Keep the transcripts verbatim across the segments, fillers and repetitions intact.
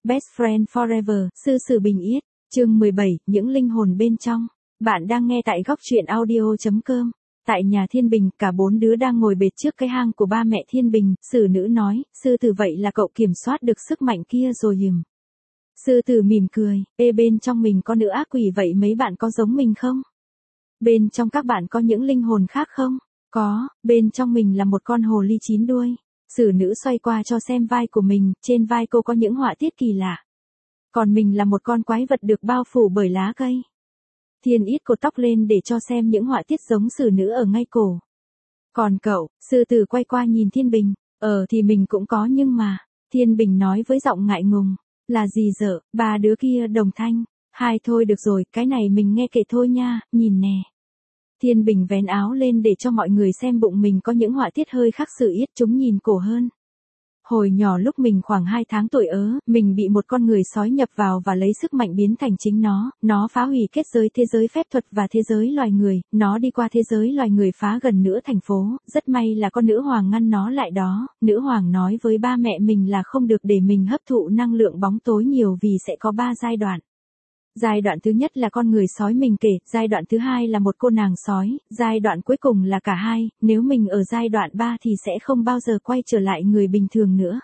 Best Friend Forever, Sư Sử Bình Yết, chương mười bảy, những linh hồn bên trong. Bạn đang nghe tại góc truyện audio.com. Tại nhà Thiên Bình, cả bốn đứa đang ngồi bệt trước cái hang của ba mẹ Thiên Bình, Sử Nữ nói, sư tử vậy là cậu kiểm soát được sức mạnh kia rồi hừm. Sư tử mỉm cười, ê bên trong mình có nữ ác quỷ vậy mấy bạn có giống mình không? Bên trong các bạn có những linh hồn khác không? Có, bên trong mình là một con hồ ly chín đuôi. Sử Nữ xoay qua cho xem vai của mình, trên vai cô có những họa tiết kỳ lạ. Còn mình là một con quái vật được bao phủ bởi lá cây. Thiên Yết cột tóc lên để cho xem những họa tiết giống Sử Nữ ở ngay cổ. Còn cậu, sư tử quay qua nhìn Thiên Bình, ờ thì mình cũng có nhưng mà, Thiên Bình nói với giọng ngại ngùng, là gì dở, ba đứa kia đồng thanh, hai thôi được rồi, cái này mình nghe kể thôi nha, nhìn nè. Thiên Bình vén áo lên để cho mọi người xem bụng mình có những họa tiết hơi khác Sử Yết, chúng nhìn cổ hơn. Hồi nhỏ lúc mình khoảng hai tháng tuổi ớ, mình bị một con người sói nhập vào và lấy sức mạnh biến thành chính nó, nó phá hủy kết giới thế giới phép thuật và thế giới loài người, nó đi qua thế giới loài người phá gần nửa thành phố, rất may là con nữ hoàng ngăn nó lại đó, nữ hoàng nói với ba mẹ mình là không được để mình hấp thụ năng lượng bóng tối nhiều vì sẽ có ba giai đoạn. Giai đoạn thứ nhất là con người sói mình kể, giai đoạn thứ hai là một cô nàng sói, giai đoạn cuối cùng là cả hai, nếu mình ở giai đoạn ba thì sẽ không bao giờ quay trở lại người bình thường nữa.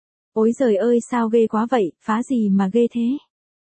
Ôi giời ơi sao ghê quá vậy, phá gì mà ghê thế?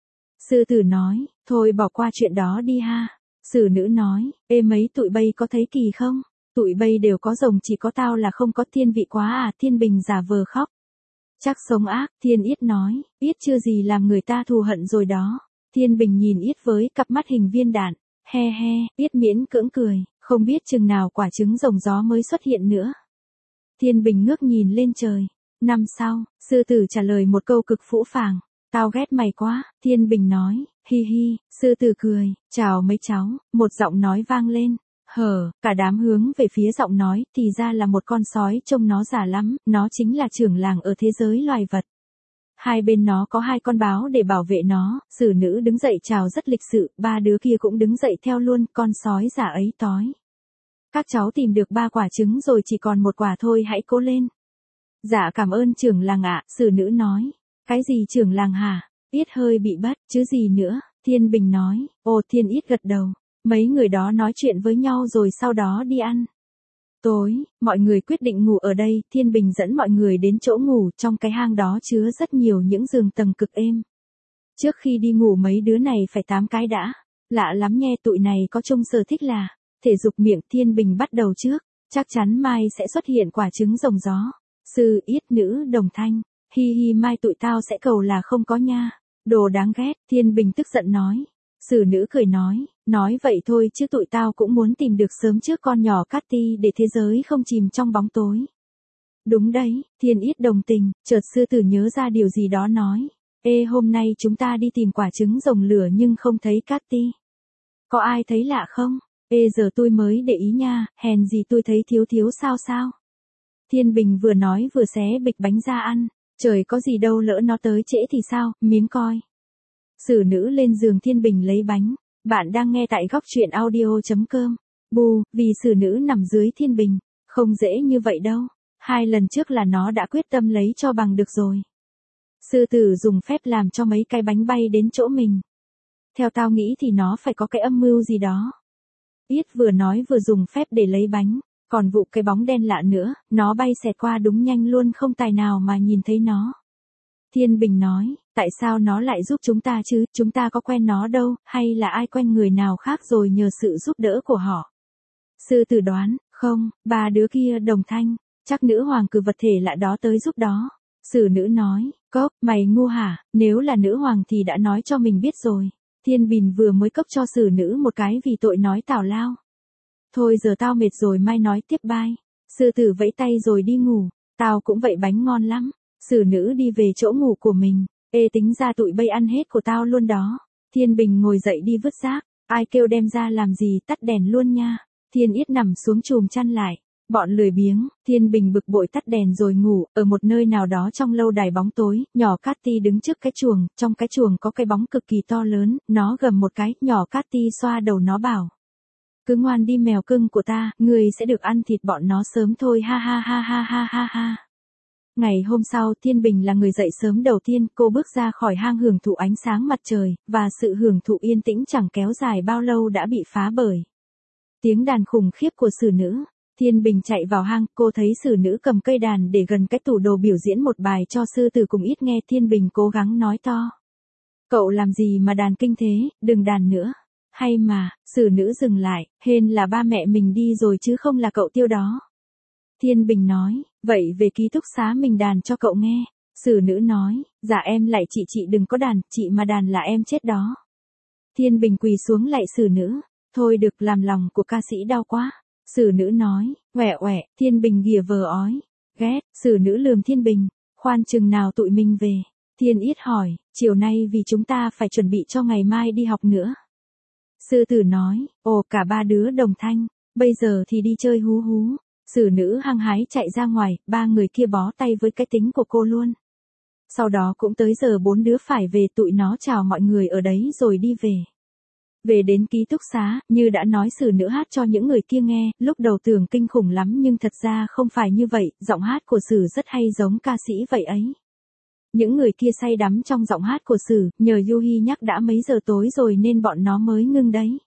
Sư tử nói, thôi bỏ qua chuyện đó đi ha. Sử Nữ nói, ê mấy tụi bay có thấy kỳ không? Tụi bay đều có rồng chỉ có tao là không có, thiên vị quá à, Thiên Bình giả vờ khóc. Chắc sống ác, Thiên Yết nói, Yết chưa gì làm người ta thù hận rồi đó. Thiên Bình nhìn Yết với cặp mắt hình viên đạn, he he, Yết miễn cưỡng cười, không biết chừng nào quả trứng rồng gió mới xuất hiện nữa. Thiên Bình ngước nhìn lên trời. Năm sau, sư tử trả lời một câu cực phũ phàng, tao ghét mày quá, Thiên Bình nói, hi hi, sư tử cười, chào mấy cháu, một giọng nói vang lên, hờ, cả đám hướng về phía giọng nói, thì ra là một con sói trông nó già lắm, nó chính là trưởng làng ở thế giới loài vật. Hai bên nó có hai con báo để bảo vệ nó, Sử Nữ đứng dậy chào rất lịch sự, ba đứa kia cũng đứng dậy theo luôn, con sói giả ấy tói. Các cháu tìm được ba quả trứng rồi chỉ còn một quả thôi hãy cố lên. Dạ cảm ơn trưởng làng ạ, Sử Nữ nói. Cái gì trưởng làng hả? Yết hơi bị bất, chứ gì nữa, Thiên Bình nói, ồ Thiên Yết gật đầu, mấy người đó nói chuyện với nhau rồi sau đó đi ăn. Tối, mọi người quyết định ngủ ở đây, Thiên Bình dẫn mọi người đến chỗ ngủ, trong cái hang đó chứa rất nhiều những giường tầng cực êm. Trước khi đi ngủ mấy đứa này phải tám cái đã, lạ lắm nghe tụi này có chung sở thích là, thể dục miệng, Thiên Bình bắt đầu trước, chắc chắn mai sẽ xuất hiện quả trứng rồng gió. Sư Yết Nữ đồng thanh, hi hi mai tụi tao sẽ cầu là không có nha, đồ đáng ghét, Thiên Bình tức giận nói. Sử Nữ cười nói, nói vậy thôi chứ tụi tao cũng muốn tìm được sớm trước con nhỏ Cathy để thế giới không chìm trong bóng tối. Đúng đấy, Thiên Yết đồng tình, chợt sư tử nhớ ra điều gì đó nói, ê hôm nay chúng ta đi tìm quả trứng rồng lửa nhưng không thấy Cathy. Có ai thấy lạ không? Ê giờ tôi mới để ý nha, hèn gì tôi thấy thiếu thiếu sao sao? Thiên Bình vừa nói vừa xé bịch bánh ra ăn, trời có gì đâu lỡ nó tới trễ thì sao, miếng coi. Sử Nữ lên giường Thiên Bình lấy bánh. Bạn đang nghe tại góc truyện audio.com. Bù, vì Sử Nữ nằm dưới Thiên Bình. Không dễ như vậy đâu. Hai lần trước là nó đã quyết tâm lấy cho bằng được rồi. Sư tử dùng phép làm cho mấy cái bánh bay đến chỗ mình. Theo tao nghĩ thì nó phải có cái âm mưu gì đó. Yết vừa nói vừa dùng phép để lấy bánh. Còn vụ cái bóng đen lạ nữa, nó bay xẹt qua đúng nhanh luôn không tài nào mà nhìn thấy nó. Thiên Bình nói, tại sao nó lại giúp chúng ta chứ, chúng ta có quen nó đâu, hay là ai quen người nào khác rồi nhờ sự giúp đỡ của họ. Sư tử đoán, không, ba đứa kia đồng thanh, chắc nữ hoàng cử vật thể lạ đó tới giúp đó. Sử Nữ nói, cốc, mày ngu hả, nếu là nữ hoàng thì đã nói cho mình biết rồi. Thiên Bình vừa mới cốc cho Sử Nữ một cái vì tội nói tào lao. Thôi giờ tao mệt rồi mai nói tiếp bye. Sư tử vẫy tay rồi đi ngủ, tao cũng vậy bánh ngon lắm. Sử Nữ đi về chỗ ngủ của mình, ê tính ra tụi bay ăn hết của tao luôn đó. Thiên Bình ngồi dậy đi vứt rác, ai kêu đem ra làm gì tắt đèn luôn nha. Thiên Yết nằm xuống chùm chăn lại, bọn lười biếng, Thiên Bình bực bội tắt đèn rồi ngủ, ở một nơi nào đó trong lâu đài bóng tối, nhỏ Cathy đứng trước cái chuồng, trong cái chuồng có cái bóng cực kỳ to lớn, nó gầm một cái, nhỏ Cathy xoa đầu nó bảo. Cứ ngoan đi mèo cưng của ta, người sẽ được ăn thịt bọn nó sớm thôi ha ha ha ha ha ha ha. Ngày hôm sau Thiên Bình là người dậy sớm đầu tiên, cô bước ra khỏi hang hưởng thụ ánh sáng mặt trời, và sự hưởng thụ yên tĩnh chẳng kéo dài bao lâu đã bị phá bởi tiếng đàn khủng khiếp của sử nữ. Thiên Bình chạy vào hang, cô thấy sử nữ cầm cây đàn để gần cái tủ đồ biểu diễn một bài cho sư tử cùng ít nghe. Thiên Bình cố gắng nói to. Cậu làm gì mà đàn kinh thế, đừng đàn nữa. Hay mà, sử nữ dừng lại, hên là ba mẹ mình đi rồi chứ không là cậu Tiêu đó. Thiên Bình nói, vậy về ký túc xá mình đàn cho cậu nghe. Sử nữ nói, dạ em lạy chị chị đừng có đàn, chị mà đàn là em chết đó. Thiên Bình quỳ xuống lạy sử nữ, thôi được làm lòng của ca sĩ đau quá. Sử nữ nói, oẻ oẻ, Thiên Bình ghìa vờ ói, ghét, sử nữ lườm Thiên Bình, khoan chừng nào tụi mình về. Thiên Yết hỏi, chiều nay vì chúng ta phải chuẩn bị cho ngày mai đi học nữa. Sư tử nói, ồ cả ba đứa đồng thanh, bây giờ thì đi chơi hú hú. Sử nữ hăng hái chạy ra ngoài, ba người kia bó tay với cái tính của cô luôn. Sau đó cũng tới giờ bốn đứa phải về, tụi nó chào mọi người ở đấy rồi đi về. Về đến ký túc xá, như đã nói sử nữ hát cho những người kia nghe, lúc đầu tưởng kinh khủng lắm nhưng thật ra không phải như vậy, giọng hát của sử rất hay giống ca sĩ vậy ấy. Những người kia say đắm trong giọng hát của sử, nhờ Yuhi nhắc đã mấy giờ tối rồi nên bọn nó mới ngưng đấy.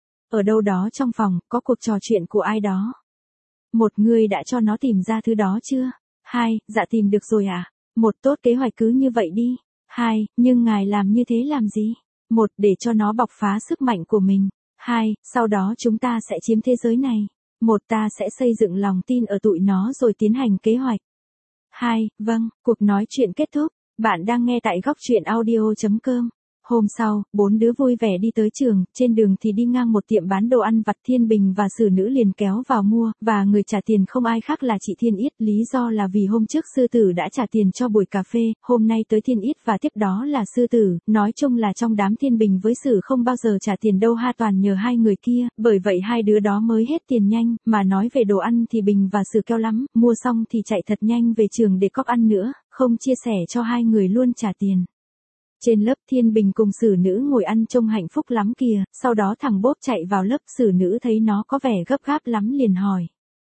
Ở đâu đó trong phòng, có cuộc trò chuyện của ai đó. Một, người đã cho nó tìm ra thứ đó chưa? Hai, dạ tìm được rồi à? Một, tốt kế hoạch cứ như vậy đi. Hai, nhưng ngài làm như thế làm gì? Một, để cho nó bộc phá sức mạnh của mình. Hai, sau đó chúng ta sẽ chiếm thế giới này. Một, ta sẽ xây dựng lòng tin ở tụi nó rồi tiến hành kế hoạch. Hai, vâng, cuộc nói chuyện kết thúc. Bạn đang nghe tại góc truyện audio chấm com. Hôm sau, bốn đứa vui vẻ đi tới trường, trên đường thì đi ngang một tiệm bán đồ ăn vặt. Thiên Bình và sử nữ liền kéo vào mua, và người trả tiền không ai khác là chị Thiên Yết. Lý do là vì hôm trước sư tử đã trả tiền cho buổi cà phê, hôm nay tới Thiên Yết và tiếp đó là sư tử. Nói chung là trong đám Thiên Bình với sử không bao giờ trả tiền đâu ha, toàn nhờ hai người kia, bởi vậy hai đứa đó mới hết tiền nhanh. Mà nói về đồ ăn thì Bình và sử keo lắm, mua xong thì chạy thật nhanh về trường để cóp ăn nữa, không chia sẻ cho hai người luôn trả tiền. Trên lớp Thiên Bình cùng sử nữ ngồi ăn trông hạnh phúc lắm kìa, sau đó thằng Bốp chạy vào lớp, sử nữ thấy nó có vẻ gấp gáp lắm liền hỏi.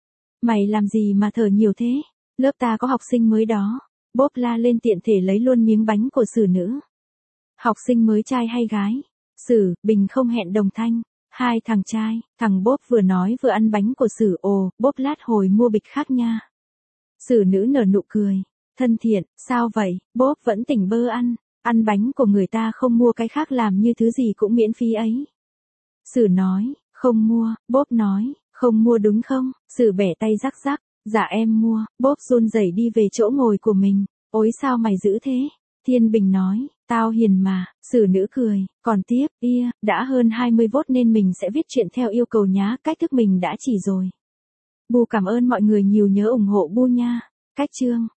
Mày làm gì mà thở nhiều thế? Lớp ta có học sinh mới đó. Bốp la lên tiện thể lấy luôn miếng bánh của sử nữ. Học sinh mới trai hay gái? Sử, Bình không hẹn đồng thanh. Hai thằng trai, thằng Bốp vừa nói vừa ăn bánh của sử. Ồ, Bốp lát hồi mua bịch khác nha. Sử nữ nở nụ cười. Thân thiện, sao vậy? Bốp vẫn tỉnh bơ ăn. Ăn bánh của người ta không mua cái khác làm như thứ gì cũng miễn phí ấy. Sử nói, không mua. Bốp nói, không mua đúng không? Sử bẻ tay rắc rắc, dạ em mua. Bốp run rẩy đi về chỗ ngồi của mình. Ôi sao mày dữ thế? Thiên Bình nói, tao hiền mà. Sử nữ cười, còn tiếp, ia, đã hơn hai mươi vốt nên mình sẽ viết chuyện theo yêu cầu nhá, cách thức mình đã chỉ rồi. Bu cảm ơn mọi người nhiều, nhớ ủng hộ Bu nha. Cách chương